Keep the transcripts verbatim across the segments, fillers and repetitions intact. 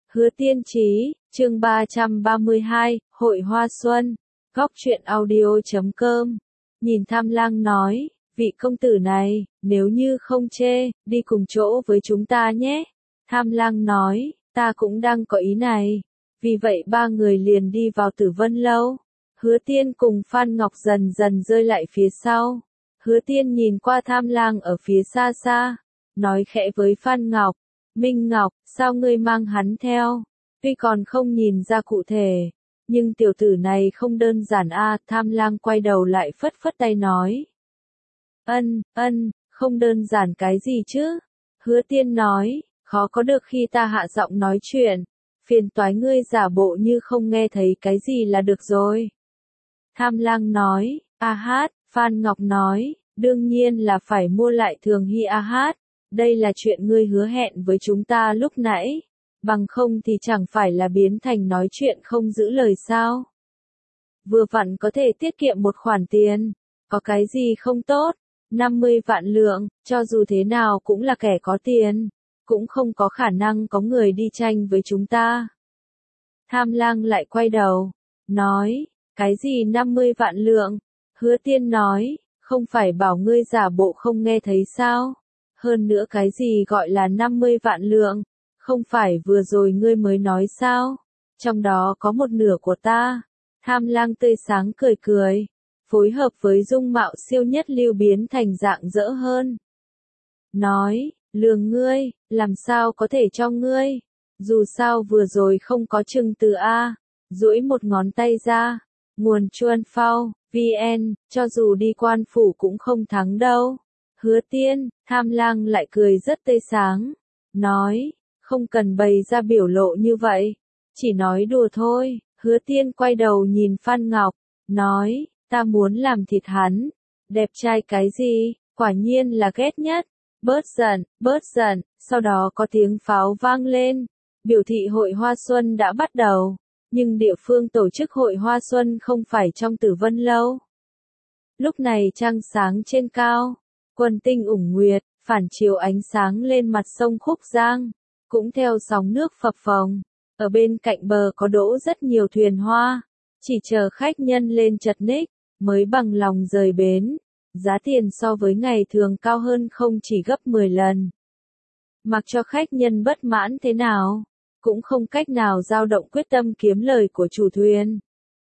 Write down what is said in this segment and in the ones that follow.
Hứa Tiên Trí, chương ba trăm ba mươi hai, Hội Hoa Xuân, góc truyện audio chấm com. Nhìn Tham Lang nói, vị công tử này, nếu như không chê, đi cùng chỗ với chúng ta nhé. Tham Lang nói, ta cũng đang có ý này. Vì vậy ba người liền đi vào Tử Vân Lâu. Hứa Tiên cùng Phan Ngọc dần dần rơi lại phía sau. Hứa Tiên nhìn qua Tham Lang ở phía xa xa, nói khẽ với Phan Ngọc, Minh Ngọc, sao ngươi mang hắn theo? Tuy còn không nhìn ra cụ thể, nhưng tiểu tử này không đơn giản a. Tham Lang quay đầu lại phất phất tay nói. Ân, ân, không đơn giản cái gì chứ? Hứa Tiên nói, khó có được khi ta hạ giọng nói chuyện. Phiền toái ngươi giả bộ như không nghe thấy cái gì là được rồi. Tham Lang nói, a hát, Phan Ngọc nói, đương nhiên là phải mua lại Thường Hy a hát. Đây là chuyện ngươi hứa hẹn với chúng ta lúc nãy. Bằng không thì chẳng phải là biến thành nói chuyện không giữ lời sao. Vừa vặn có thể tiết kiệm một khoản tiền. Có cái gì không tốt? năm mươi vạn lượng, cho dù thế nào cũng là kẻ có tiền. Cũng không có khả năng có người đi tranh với chúng ta. Tham Lang lại quay đầu. Nói, cái gì năm mươi vạn lượng? Hứa Tiên nói, không phải bảo ngươi giả bộ không nghe thấy sao? Hơn nữa cái gì gọi là năm mươi vạn lượng? Không phải vừa rồi ngươi mới nói sao? Trong đó có một nửa của ta. Tham Lang tươi sáng cười cười. Phối hợp với dung mạo siêu nhất lưu biến thành dạng dỡ hơn. Nói, lường ngươi, làm sao có thể cho ngươi? Dù sao vừa rồi không có chừng từ A. Duỗi một ngón tay ra. Nguồn chuan phao, vn, cho dù đi quan phủ cũng không thắng đâu. Hứa Tiên, Tham Lang lại cười rất tươi sáng. Nói, không cần bày ra biểu lộ như vậy. Chỉ nói đùa thôi. Hứa Tiên quay đầu nhìn Phan Ngọc. Nói, ta muốn làm thịt hắn. Đẹp trai cái gì, quả nhiên là ghét nhất. Bớt giận, bớt giận. Sau đó có tiếng pháo vang lên. Biểu thị hội Hoa Xuân đã bắt đầu. Nhưng địa phương tổ chức hội Hoa Xuân không phải trong Tử Vân Lâu. Lúc này trăng sáng trên cao. Quần tinh ủng nguyệt, phản chiếu ánh sáng lên mặt sông Khúc Giang. Cũng theo sóng nước phập phồng. Ở bên cạnh bờ có đỗ rất nhiều thuyền hoa. Chỉ chờ khách nhân lên chật ních, mới bằng lòng rời bến. Giá tiền so với ngày thường cao hơn không chỉ gấp mười lần. Mặc cho khách nhân bất mãn thế nào, cũng không cách nào dao động quyết tâm kiếm lời của chủ thuyền.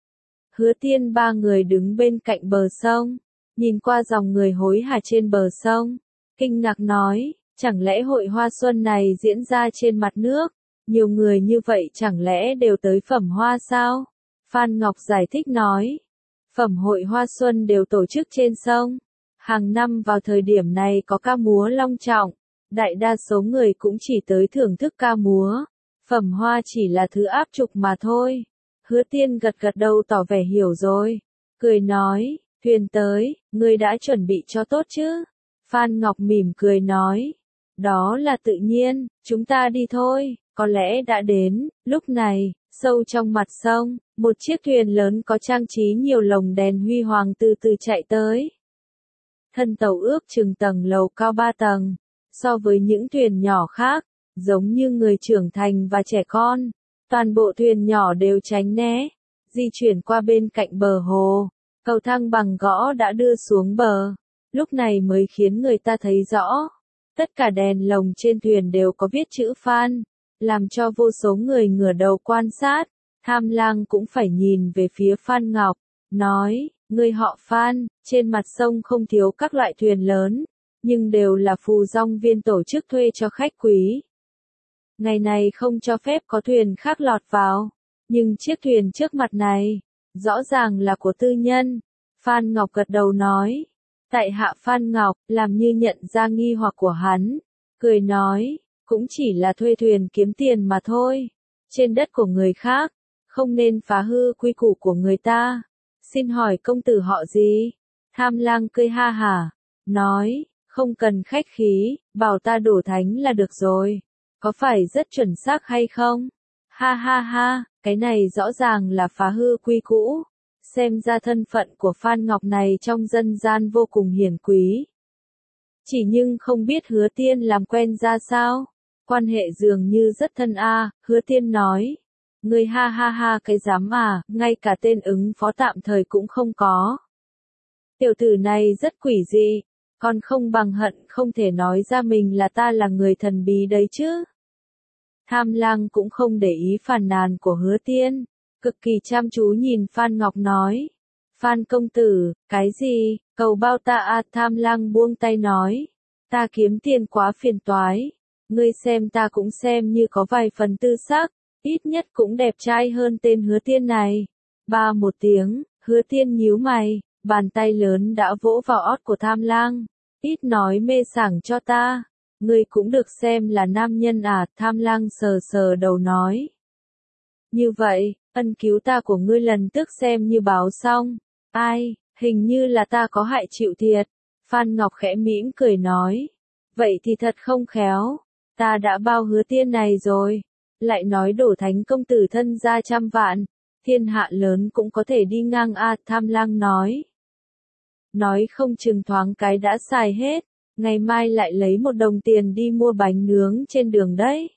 Hứa Tiên ba người đứng bên cạnh bờ sông, nhìn qua dòng người hối hả trên bờ sông, kinh ngạc nói, chẳng lẽ hội Hoa Xuân này diễn ra trên mặt nước, nhiều người như vậy chẳng lẽ đều tới Phẩm Hoa sao? Phan Ngọc giải thích nói, Phẩm hội Hoa Xuân đều tổ chức trên sông, hàng năm vào thời điểm này có ca múa long trọng, đại đa số người cũng chỉ tới thưởng thức ca múa. Phẩm hoa chỉ là thứ áp trục mà thôi. Hứa Tiên gật gật đầu tỏ vẻ hiểu rồi. Cười nói, thuyền tới, ngươi đã chuẩn bị cho tốt chứ? Phan Ngọc mỉm cười nói, đó là tự nhiên, chúng ta đi thôi, có lẽ đã đến. Lúc này, sâu trong mặt sông, một chiếc thuyền lớn có trang trí nhiều lồng đèn huy hoàng từ từ chạy tới. Thân tàu ước chừng tầng lầu cao ba tầng, so với những thuyền nhỏ khác. Giống như người trưởng thành và trẻ con, toàn bộ thuyền nhỏ đều tránh né, di chuyển qua bên cạnh bờ hồ, cầu thang bằng gỗ đã đưa xuống bờ, lúc này mới khiến người ta thấy rõ. Tất cả đèn lồng trên thuyền đều có viết chữ Phan, làm cho vô số người ngửa đầu quan sát. Tham Lang cũng phải nhìn về phía Phan Ngọc, nói, người họ Phan, trên mặt sông không thiếu các loại thuyền lớn, nhưng đều là phù dong viên tổ chức thuê cho khách quý. Ngày này không cho phép có thuyền khác lọt vào, nhưng chiếc thuyền trước mặt này, rõ ràng là của tư nhân. Phan Ngọc gật đầu nói, tại hạ Phan Ngọc, làm như nhận ra nghi hoặc của hắn, cười nói, cũng chỉ là thuê thuyền kiếm tiền mà thôi, trên đất của người khác, không nên phá hư quy củ của người ta. Xin hỏi công tử họ gì? Tham Lang cười ha hả, nói, không cần khách khí, bảo ta đổ thánh là được rồi. Có phải rất chuẩn xác hay không? Ha ha ha, cái này rõ ràng là phá hư quy cũ. Xem ra thân phận của Phan Ngọc này trong dân gian vô cùng hiển quý. Chỉ nhưng không biết Hứa Tiên làm quen ra sao. Quan hệ dường như rất thân a, Hứa Tiên nói. Ngươi ha ha ha cái dám à, ngay cả tên ứng phó tạm thời cũng không có. Tiểu tử này rất quỷ dị, còn không bằng hận không thể nói ra mình là ta là người thần bí đấy chứ. Tham Lang cũng không để ý phàn nàn của Hứa Tiên, cực kỳ chăm chú nhìn Phan Ngọc nói. Phan công tử, cái gì, cầu bao ta à, Tham Lang buông tay nói. Ta kiếm tiền quá phiền toái, ngươi xem ta cũng xem như có vài phần tư sắc, ít nhất cũng đẹp trai hơn tên Hứa Tiên này. Ba một tiếng, Hứa Tiên nhíu mày, bàn tay lớn đã vỗ vào ót của Tham Lang. Ít nói mê sảng cho ta, ngươi cũng được xem là nam nhân à, Tham Lang sờ sờ đầu nói. Như vậy, ân cứu ta của ngươi lần tức xem như báo xong. Ai, hình như là ta có hại chịu thiệt. Phan Ngọc khẽ mỉm cười nói. Vậy thì thật không khéo, ta đã bao Hứa Tiên này rồi. Lại nói đổ thánh công tử thân ra trăm vạn, thiên hạ lớn cũng có thể đi ngang a, Tham Lang nói. Nói không chừng thoáng cái đã xài hết, ngày mai lại lấy một đồng tiền đi mua bánh nướng trên đường đấy.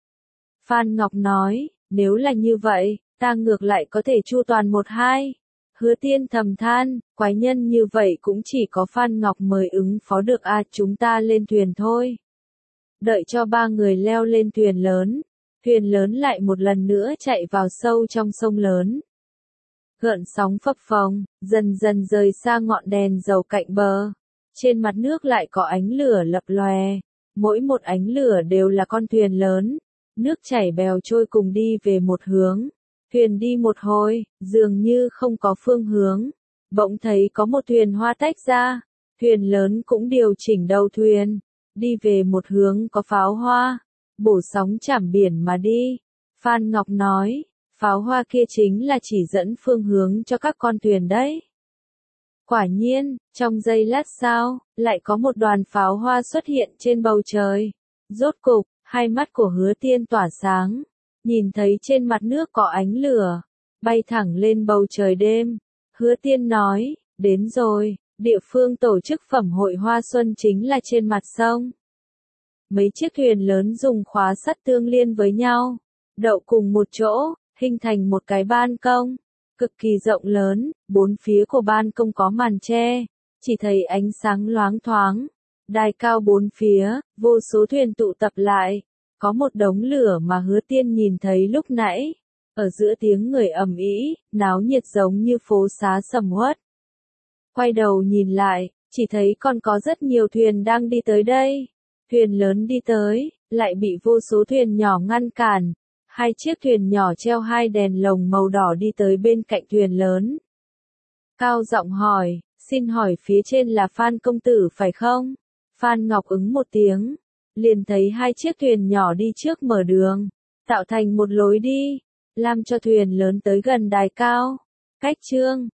Phan Ngọc nói, nếu là như vậy, ta ngược lại có thể chu toàn một hai. Hứa Tiên thầm than, quái nhân như vậy cũng chỉ có Phan Ngọc mới ứng phó được a, chúng ta lên thuyền thôi. Đợi cho ba người leo lên thuyền lớn, thuyền lớn lại một lần nữa chạy vào sâu trong sông lớn. Gợn sóng phập phồng, dần dần rời xa ngọn đèn dầu cạnh bờ. Trên mặt nước lại có ánh lửa lập lòe. Mỗi một ánh lửa đều là con thuyền lớn. Nước chảy bèo trôi cùng đi về một hướng. Thuyền đi một hồi, dường như không có phương hướng. Bỗng thấy có một thuyền hoa tách ra. Thuyền lớn cũng điều chỉnh đầu thuyền. Đi về một hướng có pháo hoa. Bổ sóng chảm biển mà đi. Phan Ngọc nói. Pháo hoa kia chính là chỉ dẫn phương hướng cho các con thuyền đấy. Quả nhiên, trong giây lát sau, lại có một đoàn pháo hoa xuất hiện trên bầu trời. Rốt cục, hai mắt của Hứa Tiên tỏa sáng, nhìn thấy trên mặt nước có ánh lửa, bay thẳng lên bầu trời đêm. Hứa Tiên nói, đến rồi, địa phương tổ chức phẩm hội hoa xuân chính là trên mặt sông. Mấy chiếc thuyền lớn dùng khóa sắt tương liên với nhau, đậu cùng một chỗ, hình thành một cái ban công, cực kỳ rộng lớn, bốn phía của ban công có màn che, chỉ thấy ánh sáng loáng thoáng, đài cao bốn phía, vô số thuyền tụ tập lại, có một đống lửa mà Hứa Tiên nhìn thấy lúc nãy, ở giữa tiếng người ầm ĩ, náo nhiệt giống như phố xá sầm uất. Quay đầu nhìn lại, chỉ thấy còn có rất nhiều thuyền đang đi tới đây, thuyền lớn đi tới, lại bị vô số thuyền nhỏ ngăn cản. Hai chiếc thuyền nhỏ treo hai đèn lồng màu đỏ đi tới bên cạnh thuyền lớn. Cao giọng hỏi, xin hỏi phía trên là Phan công tử phải không? Phan Ngọc ứng một tiếng, liền thấy hai chiếc thuyền nhỏ đi trước mở đường, tạo thành một lối đi, làm cho thuyền lớn tới gần đài cao. Cách chương